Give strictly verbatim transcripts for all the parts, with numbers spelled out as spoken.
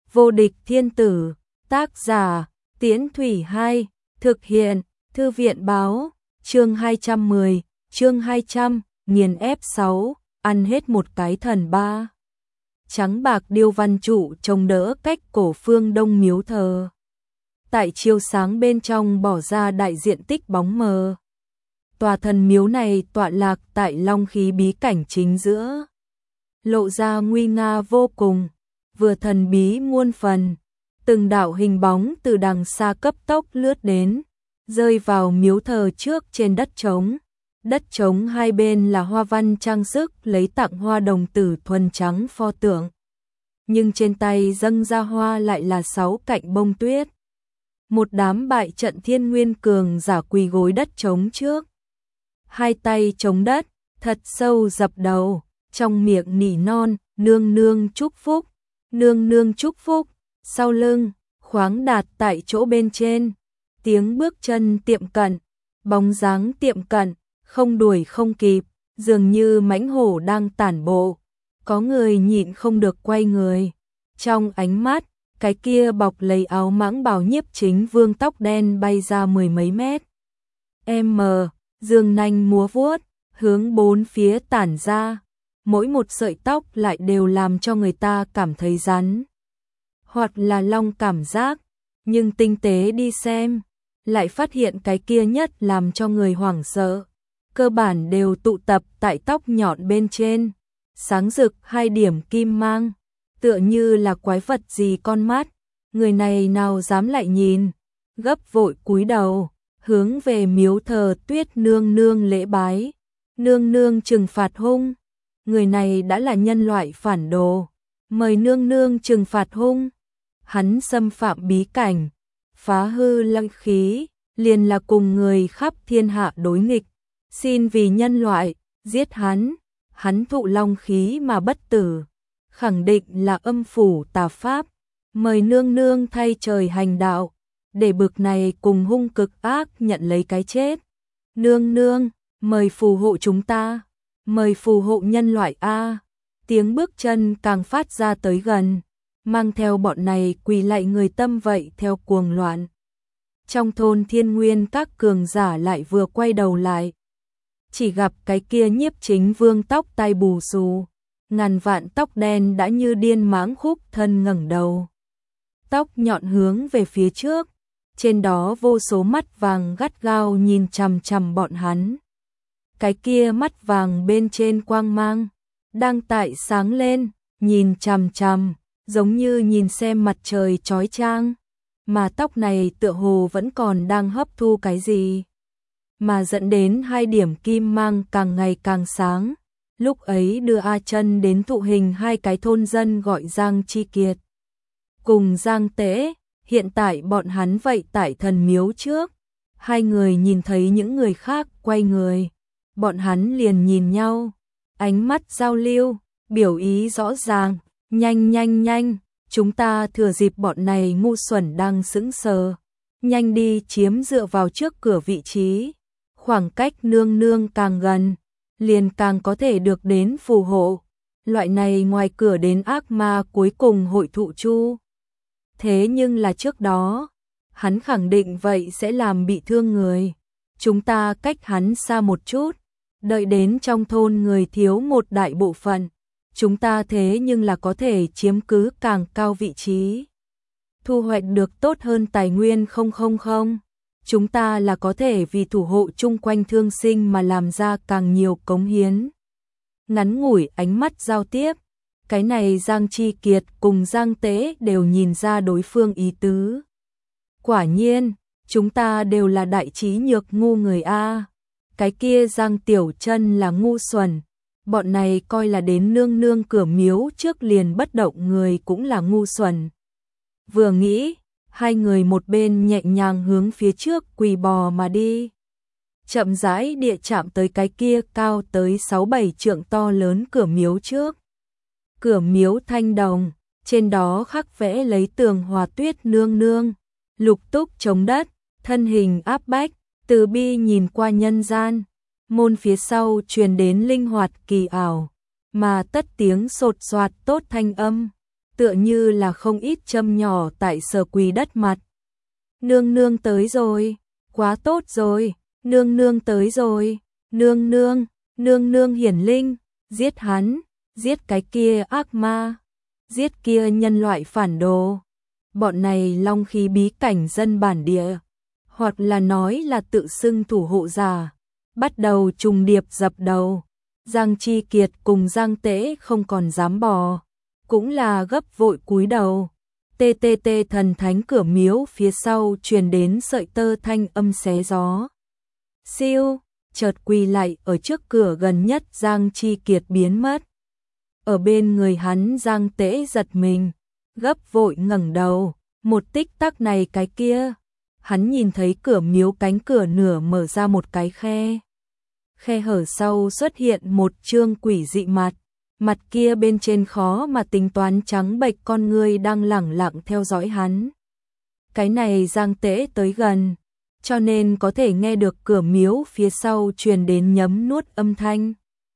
Vô địch thiên tử, tác giả, Tiễn Thủy Hai, thực hiện, Thư viện báo, chương hai trăm mười, chương hai trăm, nghiền ép sáu, ăn hết một cái thần ba. Trắng bạc điêu văn trụ trông đỡ cách cổ phương đông miếu thờ. Tại chiếu sáng bên trong bỏ ra đại diện tích bóng mờ. Tòa thần miếu này tọa lạc tại long khí bí cảnh chính giữa. Lộ ra nguy nga vô cùng, vừa thần bí muôn phần. Từng đạo hình bóng từ đằng xa cấp tốc lướt đến, rơi vào miếu thờ trước trên đất trống. Đất trống hai bên là hoa văn trang sức lấy tặng hoa đồng tử thuần trắng pho tượng. Nhưng trên tay dâng ra hoa lại là sáu cạnh bông tuyết. Một đám bại trận thiên nguyên cường giả quỳ gối đất trống trước. Hai tay chống đất, thật sâu dập đầu, trong miệng nỉ non, nương nương chúc phúc, nương nương chúc phúc. Sau lưng, khoáng đạt tại chỗ bên trên, tiếng bước chân tiệm cận, bóng dáng tiệm cận, không đuổi không kịp, dường như mãnh hổ đang tản bộ. Có người nhịn không được quay người, trong ánh mắt, cái kia bọc lấy áo mãng bào Nhiếp Chính Vương tóc đen bay ra mười mấy mét. M, dương nanh múa vuốt, hướng bốn phía tản ra, mỗi một sợi tóc lại đều làm cho người ta cảm thấy rắn. Hoặc là long cảm giác, nhưng tinh tế đi xem, lại phát hiện cái kia nhất làm cho người hoảng sợ. Cơ bản đều tụ tập tại tóc nhọn bên trên, sáng rực hai điểm kim mang, tựa như là quái vật gì con mắt. Người này nào dám lại nhìn, gấp vội cúi đầu, hướng về miếu thờ Tuyết nương nương lễ bái. Nương nương trừng phạt hung, người này đã là nhân loại phản đồ, mời nương nương trừng phạt hung. Hắn xâm phạm bí cảnh, phá hư long khí, liền là cùng người khắp thiên hạ đối nghịch. Xin vì nhân loại, giết hắn, hắn thụ long khí mà bất tử, khẳng định là âm phủ tà pháp. Mời nương nương thay trời hành đạo, để bực này cùng hung cực ác nhận lấy cái chết. Nương nương, mời phù hộ chúng ta, mời phù hộ nhân loại a. Tiếng bước chân càng phát ra tới gần, mang theo bọn này quỳ lạy người tâm vậy theo cuồng loạn. Trong thôn Thiên Nguyên các cường giả lại vừa quay đầu lại, chỉ gặp cái kia Nhiếp Chính Vương tóc tai bù xù, ngàn vạn tóc đen đã như điên mãng khúc thân ngẩng đầu. Tóc nhọn hướng về phía trước, trên đó vô số mắt vàng gắt gao nhìn chằm chằm bọn hắn. Cái kia mắt vàng bên trên quang mang, đang tại sáng lên, nhìn chằm chằm, giống như nhìn xem mặt trời chói chang, mà tóc này tựa hồ vẫn còn đang hấp thu cái gì, mà dẫn đến hai điểm kim mang càng ngày càng sáng. Lúc ấy đưa A Chân đến thụ hình hai cái thôn dân gọi Giang Chi Kiệt cùng Giang Tế, hiện tại bọn hắn vậy tại thần miếu trước. Hai người nhìn thấy những người khác quay người, bọn hắn liền nhìn nhau, ánh mắt giao lưu, biểu ý rõ ràng. Nhanh nhanh nhanh, chúng ta thừa dịp bọn này ngu xuẩn đang sững sờ, nhanh đi chiếm dựa vào trước cửa vị trí. Khoảng cách nương nương càng gần, liền càng có thể được đến phù hộ. Loại này ngoài cửa đến ác ma cuối cùng hội thụ chu. Thế nhưng là trước đó, hắn khẳng định vậy sẽ làm bị thương người. Chúng ta cách hắn xa một chút, đợi đến trong thôn người thiếu một đại bộ phận, chúng ta thế nhưng là có thể chiếm cứ càng cao vị trí, thu hoạch được tốt hơn tài nguyên không không không. Chúng ta là có thể vì thủ hộ chung quanh thương sinh mà làm ra càng nhiều cống hiến. Ngắn ngủi ánh mắt giao tiếp, cái này Giang Chi Kiệt cùng Giang Tế đều nhìn ra đối phương ý tứ. Quả nhiên, chúng ta đều là đại trí nhược ngu người a. Cái kia Giang Tiểu Chân là ngu xuẩn, bọn này coi là đến nương nương cửa miếu trước liền bất động người cũng là ngu xuẩn. Vừa nghĩ, hai người một bên nhẹ nhàng hướng phía trước quỳ bò mà đi. Chậm rãi địa chạm tới cái kia cao tới sáu bảy trượng to lớn cửa miếu trước. Cửa miếu thanh đồng, trên đó khắc vẽ lấy tường hòa Tuyết nương nương, lục túc chống đất, thân hình áp bách, từ bi nhìn qua nhân gian. Môn phía sau truyền đến linh hoạt kỳ ảo, mà tất tiếng sột soạt tốt thanh âm. tựa như là không ít châm nhỏ tại Sở Quỳ đất mặt. Nương nương tới rồi, quá tốt rồi, nương nương tới rồi, nương nương, nương nương hiển linh, giết hắn, giết cái kia ác ma, giết kia nhân loại phản đồ. Bọn này long khí bí cảnh dân bản địa, hoặc là nói là tự xưng thủ hộ giả, bắt đầu trùng điệp dập đầu. Giang Chi Kiệt cùng Giang Tế không còn dám bò, cũng là gấp vội cúi đầu. Tê tê tê thần thánh cửa miếu phía sau truyền đến sợi tơ thanh âm xé gió. Siêu, chợt quỳ lại ở trước cửa gần nhất Giang Chi Kiệt biến mất. Ở bên người hắn Giang Tế giật mình, gấp vội ngẩng đầu, một tích tắc này cái kia. Hắn nhìn thấy cửa miếu cánh cửa nửa mở ra một cái khe. Khe hở sau xuất hiện một trương quỷ dị mặt. Mặt kia bên trên khó mà tính toán trắng bệch con người đang lẳng lặng theo dõi hắn. Cái này Giang Tế tới gần, cho nên có thể nghe được cửa miếu phía sau truyền đến nhấm nuốt âm thanh.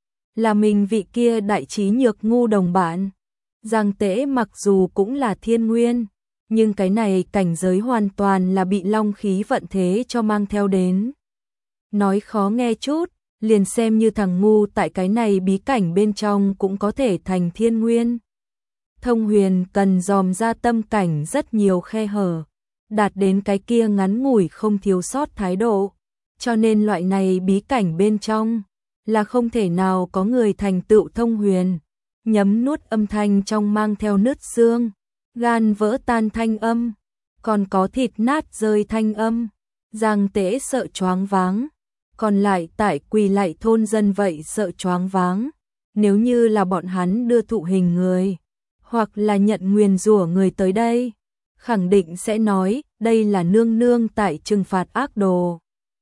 Là mình vị kia đại trí nhược ngu đồng bạn. Giang Tế mặc dù cũng là thiên nguyên, nhưng cái này cảnh giới hoàn toàn là bị long khí vận thế cho mang theo đến. Nói khó nghe chút, liền xem như thằng ngu tại cái này bí cảnh bên trong cũng có thể thành thiên nguyên. Thông huyền cần dòm ra tâm cảnh rất nhiều khe hở, đạt đến cái kia ngắn ngủi không thiếu sót thái độ, cho nên loại này bí cảnh bên trong là không thể nào có người thành tựu thông huyền. Nhấm nuốt âm thanh trong mang theo nứt xương, gan vỡ tan thanh âm, còn có thịt nát rơi thanh âm. Giang Tế sợ choáng váng, còn lại tại quỳ lại thôn dân vậy sợ choáng váng. Nếu như là bọn hắn đưa thụ hình người, hoặc là nhận nguyền rủa người tới đây, khẳng định sẽ nói đây là nương nương tại trừng phạt ác đồ.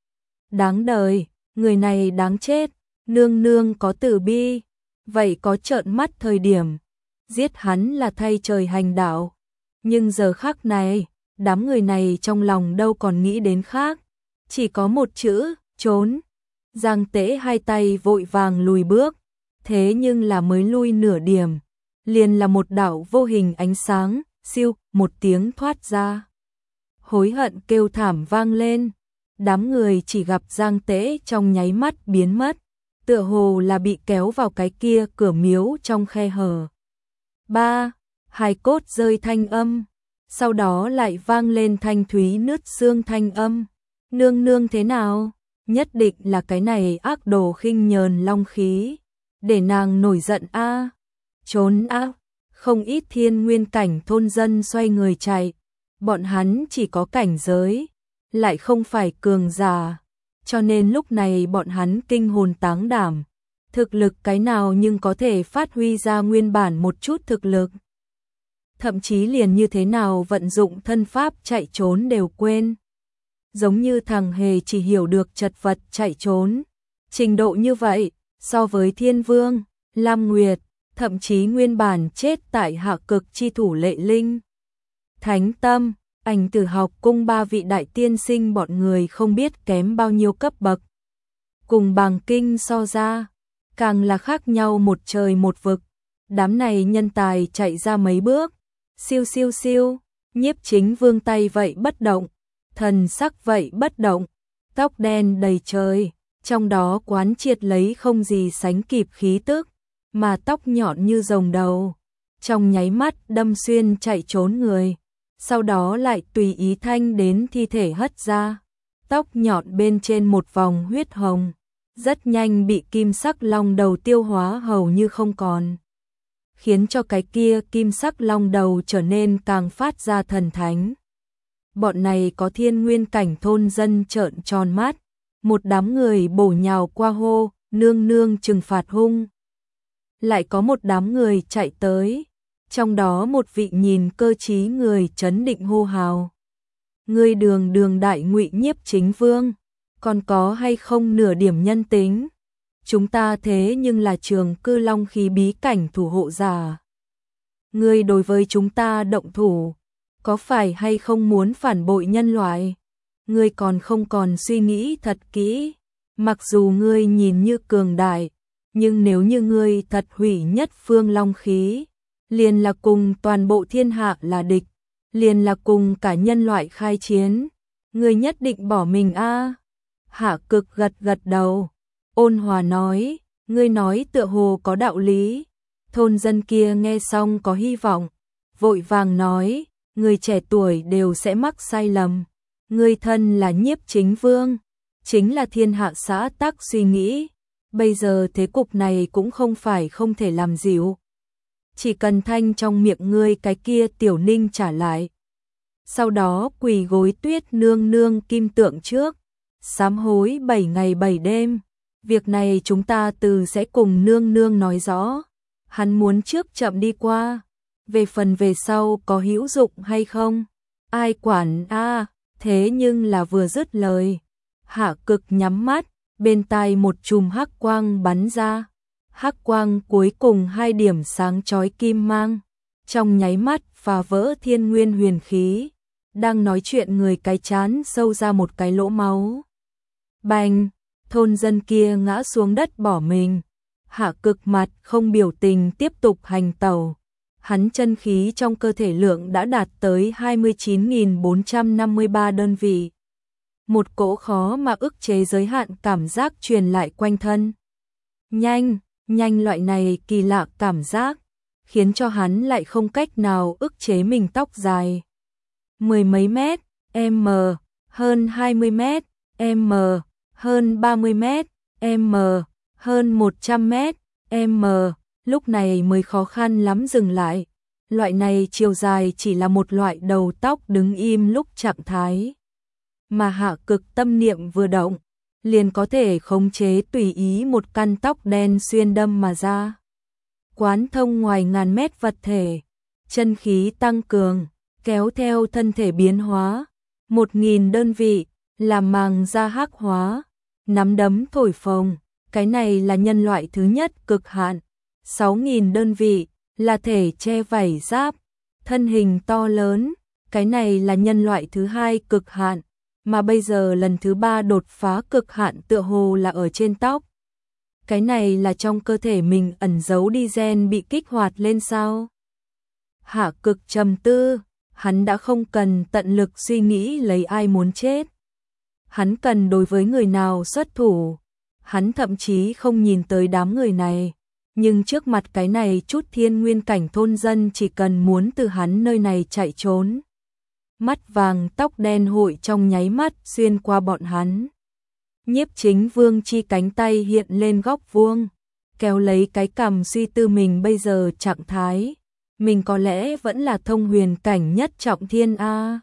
Đáng đời, người này đáng chết, nương nương có từ bi, vậy có trợn mắt thời điểm, giết hắn là thay trời hành đạo. Nhưng giờ khắc này, đám người này trong lòng đâu còn nghĩ đến khác, chỉ có một chữ, trốn. Giang Tế hai tay vội vàng lùi bước, thế nhưng là mới lui nửa điểm, liền là một đạo vô hình ánh sáng, siêu, một tiếng thoát ra. Hối hận kêu thảm vang lên, đám người chỉ gặp Giang Tế trong nháy mắt biến mất, tựa hồ là bị kéo vào cái kia cửa miếu trong khe hở. Ba, hài cốt rơi thanh âm, sau đó lại vang lên thanh thúy nứt xương thanh âm. Nương nương thế nào? Nhất định là cái này ác đồ khinh nhờn long khí, để nàng nổi giận a. À. Trốn a. À. Không ít thiên nguyên cảnh thôn dân xoay người chạy, bọn hắn chỉ có cảnh giới, lại không phải cường giả, cho nên lúc này bọn hắn kinh hồn táng đảm, thực lực cái nào nhưng có thể phát huy ra nguyên bản một chút thực lực. Thậm chí liền như thế nào vận dụng thân pháp chạy trốn đều quên. Giống như thằng hề chỉ hiểu được chật vật chạy trốn. Trình độ như vậy, so với Thiên Vương, Lam Nguyệt, thậm chí nguyên bản chết tại hạ cực chi thủ Lệ Linh, Thánh Tâm, Ảnh Tử Học cung ba vị đại tiên sinh bọn người không biết kém bao nhiêu cấp bậc. Cùng Bàng Kinh so ra, càng là khác nhau một trời một vực. Đám này nhân tài chạy ra mấy bước, siêu siêu siêu, Nhiếp Chính Vương tay vậy bất động, thần sắc vậy bất động, tóc đen đầy trời, trong đó quán triệt lấy không gì sánh kịp khí tức, mà tóc nhọn như rồng đầu, trong nháy mắt đâm xuyên chạy trốn người, sau đó lại tùy ý thanh đến thi thể hất ra, tóc nhọn bên trên một vòng huyết hồng, rất nhanh bị kim sắc long đầu tiêu hóa hầu như không còn, khiến cho cái kia kim sắc long đầu trở nên càng phát ra thần thánh. Bọn này có thiên nguyên cảnh thôn dân trợn tròn mắt, một đám người bổ nhào qua hô, nương nương trừng phạt hung. Lại có một đám người chạy tới, trong đó một vị nhìn cơ trí người trấn định hô hào. Ngươi đường đường đại Ngụy Nhiếp Chính Vương, còn có hay không nửa điểm nhân tính? Chúng ta thế nhưng là Trường Cư Long khí bí cảnh thủ hộ giả. Ngươi đối với chúng ta động thủ, có phải hay không muốn phản bội nhân loại? Ngươi còn không còn suy nghĩ thật kỹ, mặc dù ngươi nhìn như cường đại, nhưng nếu như ngươi thật hủy nhất phương long khí, liền là cùng toàn bộ thiên hạ là địch, liền là cùng cả nhân loại khai chiến. Ngươi nhất định bỏ mình a? Hạ Cực gật gật đầu, ôn hòa nói, ngươi nói tựa hồ có đạo lý. Thôn dân kia nghe xong có hy vọng, vội vàng nói, người trẻ tuổi đều sẽ mắc sai lầm. Ngươi thân là Nhiếp Chính Vương, chính là thiên hạ xã tắc suy nghĩ. Bây giờ thế cục này cũng không phải không thể làm dịu. Chỉ cần thanh trong miệng ngươi cái kia Tiểu Ninh trả lại. Sau đó quỳ gối Tuyết nương nương kim tượng trước, sám hối bảy ngày bảy đêm. Việc này chúng ta từ sẽ cùng nương nương nói rõ. Hắn muốn trước chậm đi qua, về phần về sau có hữu dụng hay không, ai quản a? Thế nhưng là vừa dứt lời, Hạ Cực nhắm mắt, bên tai một chùm hắc quang bắn ra. Hắc quang cuối cùng hai điểm sáng chói kim mang, trong nháy mắt phá vỡ thiên nguyên huyền khí. Đang nói chuyện người cái chán sâu ra một cái lỗ máu. Bành, thôn dân kia ngã xuống đất bỏ mình. Hạ Cực mặt không biểu tình tiếp tục hành tẩu. Hắn chân khí trong cơ thể lượng đã đạt tới hai mươi chín nghìn bốn trăm năm mươi ba đơn vị. Một cỗ khó mà ức chế giới hạn cảm giác truyền lại quanh thân. Nhanh, nhanh loại này kỳ lạ cảm giác, khiến cho hắn lại không cách nào ức chế mình tóc dài. Mười mấy mét, m, hơn hai mươi mét, m, hơn ba mươi mét, m, hơn một trăm mét, m, lúc này mới khó khăn lắm dừng lại. Loại này chiều dài chỉ là một loại đầu tóc đứng im lúc trạng thái. Mà Hạ Cực tâm niệm vừa động, liền có thể khống chế tùy ý một căn tóc đen xuyên đâm mà ra. Quán thông ngoài ngàn mét vật thể, chân khí tăng cường, kéo theo thân thể biến hóa, một nghìn đơn vị, làm màng da hắc hóa, nắm đấm thổi phồng, cái này là nhân loại thứ nhất cực hạn, sáu nghìn đơn vị, là thể che vảy giáp, thân hình to lớn, cái này là nhân loại thứ hai cực hạn, mà bây giờ lần thứ ba đột phá cực hạn tựa hồ là ở trên tóc. Cái này là trong cơ thể mình ẩn giấu đi gen bị kích hoạt lên sao? Hạ Cực trầm tư, hắn đã không cần tận lực suy nghĩ lấy ai muốn chết. Hắn cần đối với người nào xuất thủ. Hắn thậm chí không nhìn tới đám người này. Nhưng trước mặt cái này chút thiên nguyên cảnh thôn dân chỉ cần muốn từ hắn nơi này chạy trốn. Mắt vàng tóc đen hội trong nháy mắt xuyên qua bọn hắn. Nhiếp Chính Vương chi cánh tay hiện lên góc vuông, kéo lấy cái cằm suy tư mình bây giờ trạng thái. Mình có lẽ vẫn là thông huyền cảnh nhất trọng thiên A.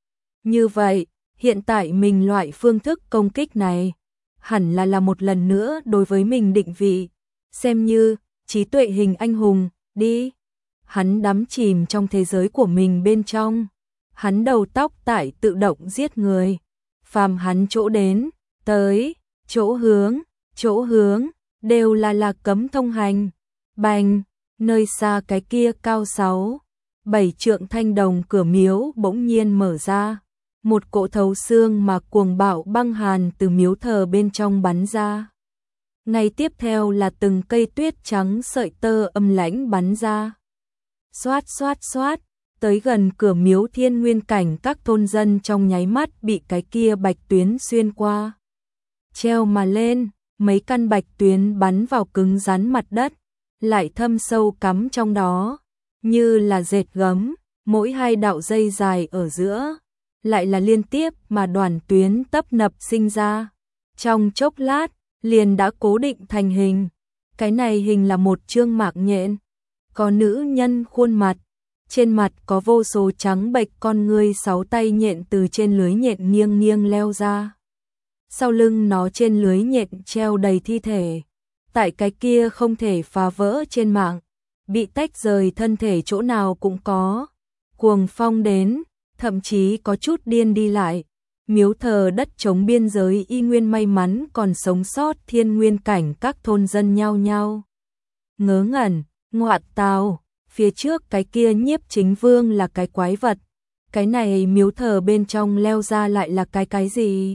Như vậy, hiện tại mình loại phương thức công kích này, hẳn là là một lần nữa đối với mình định vị, xem như trí tuệ hình anh hùng, đi. Hắn đắm chìm trong thế giới của mình bên trong, hắn đầu tóc tại tự động giết người, phàm hắn chỗ đến, tới, chỗ hướng, chỗ hướng, đều là là cấm thông hành. Bành, nơi xa cái kia cao sáu, bảy trượng thanh đồng cửa miếu bỗng nhiên mở ra. Một cỗ thấu xương mà cuồng bạo băng hàn từ miếu thờ bên trong bắn ra. Ngay tiếp theo là từng cây tuyết trắng sợi tơ âm lãnh bắn ra. Xoát xoát xoát, tới gần cửa miếu thiên nguyên cảnh các thôn dân trong nháy mắt bị cái kia bạch tuyến xuyên qua. Treo mà lên, mấy căn bạch tuyến bắn vào cứng rắn mặt đất, lại thâm sâu cắm trong đó, như là dệt gấm, mỗi hai đạo dây dài ở giữa, lại là liên tiếp mà đoàn tuyến tấp nập sinh ra. Trong chốc lát, liền đã cố định thành hình. Cái này hình là một chương mạc nhện, có nữ nhân khuôn mặt, trên mặt có vô số trắng bệch con ngươi sáu tay nhện từ trên lưới nhện nghiêng nghiêng leo ra. Sau lưng nó trên lưới nhện treo đầy thi thể. Tại cái kia không thể phá vỡ trên mạng, bị tách rời thân thể chỗ nào cũng có. Cuồng phong đến, thậm chí có chút điên đi lại. Miếu thờ đất trống biên giới y nguyên may mắn còn sống sót thiên nguyên cảnh các thôn dân nhao nhao. Ngớ ngẩn, ngoạn tào, phía trước cái kia Nhiếp Chính Vương là cái quái vật. Cái này miếu thờ bên trong leo ra lại là cái cái gì?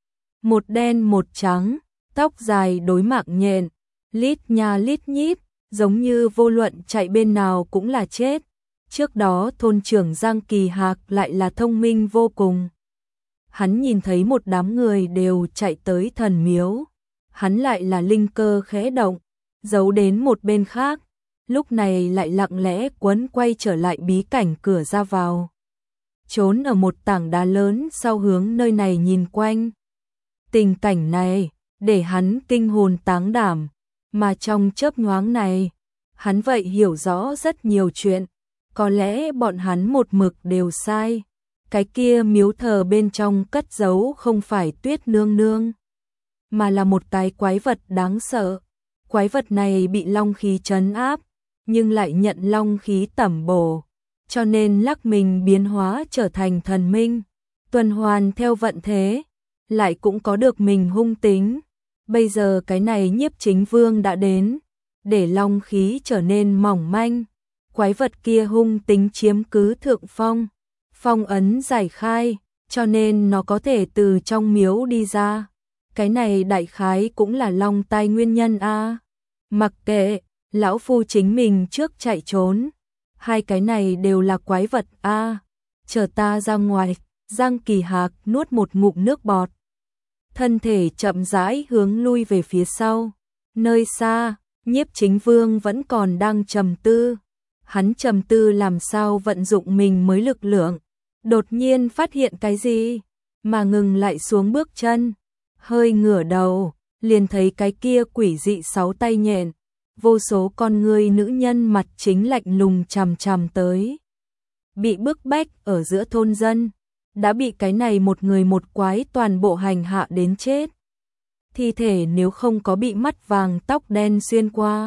Một đen một trắng, tóc dài đối mạng nhện, lít nha lít nhít, giống như vô luận chạy bên nào cũng là chết. Trước đó thôn trưởng Giang Kỳ Hạc lại là thông minh vô cùng. Hắn nhìn thấy một đám người đều chạy tới thần miếu, hắn lại là linh cơ khẽ động, giấu đến một bên khác, lúc này lại lặng lẽ quấn quay trở lại bí cảnh cửa ra vào. Trốn ở một tảng đá lớn sau hướng nơi này nhìn quanh. Tình cảnh này, để hắn kinh hồn táng đảm, mà trong chớp nhoáng này, hắn vậy hiểu rõ rất nhiều chuyện, có lẽ bọn hắn một mực đều sai. Cái kia miếu thờ bên trong cất giấu không phải Tuyết Nương Nương, mà là một cái quái vật đáng sợ. Quái vật này bị long khí trấn áp, nhưng lại nhận long khí tẩm bổ, cho nên lắc mình biến hóa trở thành thần minh, tuần hoàn theo vận thế, lại cũng có được mình hung tính. Bây giờ cái này Nhiếp Chính Vương đã đến, để long khí trở nên mỏng manh, quái vật kia hung tính chiếm cứ thượng phong, phong ấn giải khai, cho nên nó có thể từ trong miếu đi ra. Cái này đại khái cũng là long tai nguyên nhân a. Mặc kệ, lão phu chính mình trước chạy trốn, hai cái này đều là quái vật a. Chờ ta ra ngoài. Giang Kỳ Hạc nuốt một ngụm nước bọt, thân thể chậm rãi hướng lui về phía sau. Nơi xa, Nhiếp Chính Vương vẫn còn đang trầm tư. Hắn trầm tư làm sao vận dụng mình mới lực lượng, đột nhiên phát hiện cái gì, mà ngừng lại xuống bước chân, hơi ngửa đầu, liền thấy cái kia quỷ dị sáu tay nhện, vô số con người nữ nhân mặt chính lạnh lùng chằm chằm tới. Bị bức bách ở giữa thôn dân, đã bị cái này một người một quái toàn bộ hành hạ đến chết. Thi thể nếu không có bị mắt vàng tóc đen xuyên qua,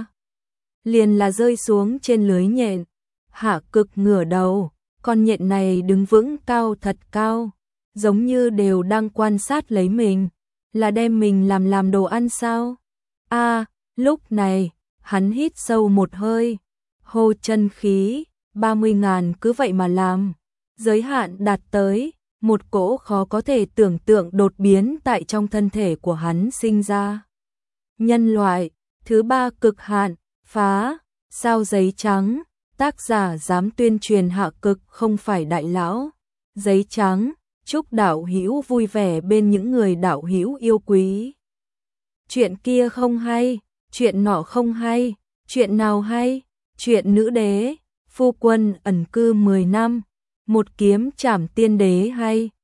liền là rơi xuống trên lưới nhện. Hạ Cực ngửa đầu, con nhện này đứng vững cao thật cao, giống như đều đang quan sát lấy mình, là đem mình làm làm đồ ăn sao? A, à, lúc này, hắn hít sâu một hơi, hô chân khí, ba mươi ngàn cứ vậy mà làm. Giới hạn đạt tới, một cỗ khó có thể tưởng tượng đột biến tại trong thân thể của hắn sinh ra. Nhân loại, thứ ba cực hạn, phá, sao giấy trắng, tác giả dám tuyên truyền Hạ Cực không phải đại lão. Giấy trắng, chúc đạo hữu vui vẻ bên những người đạo hữu yêu quý. Chuyện kia không hay, chuyện nọ không hay, chuyện nào hay? Chuyện nữ đế, phu quân ẩn cư mười năm, một kiếm trảm tiên đế hay,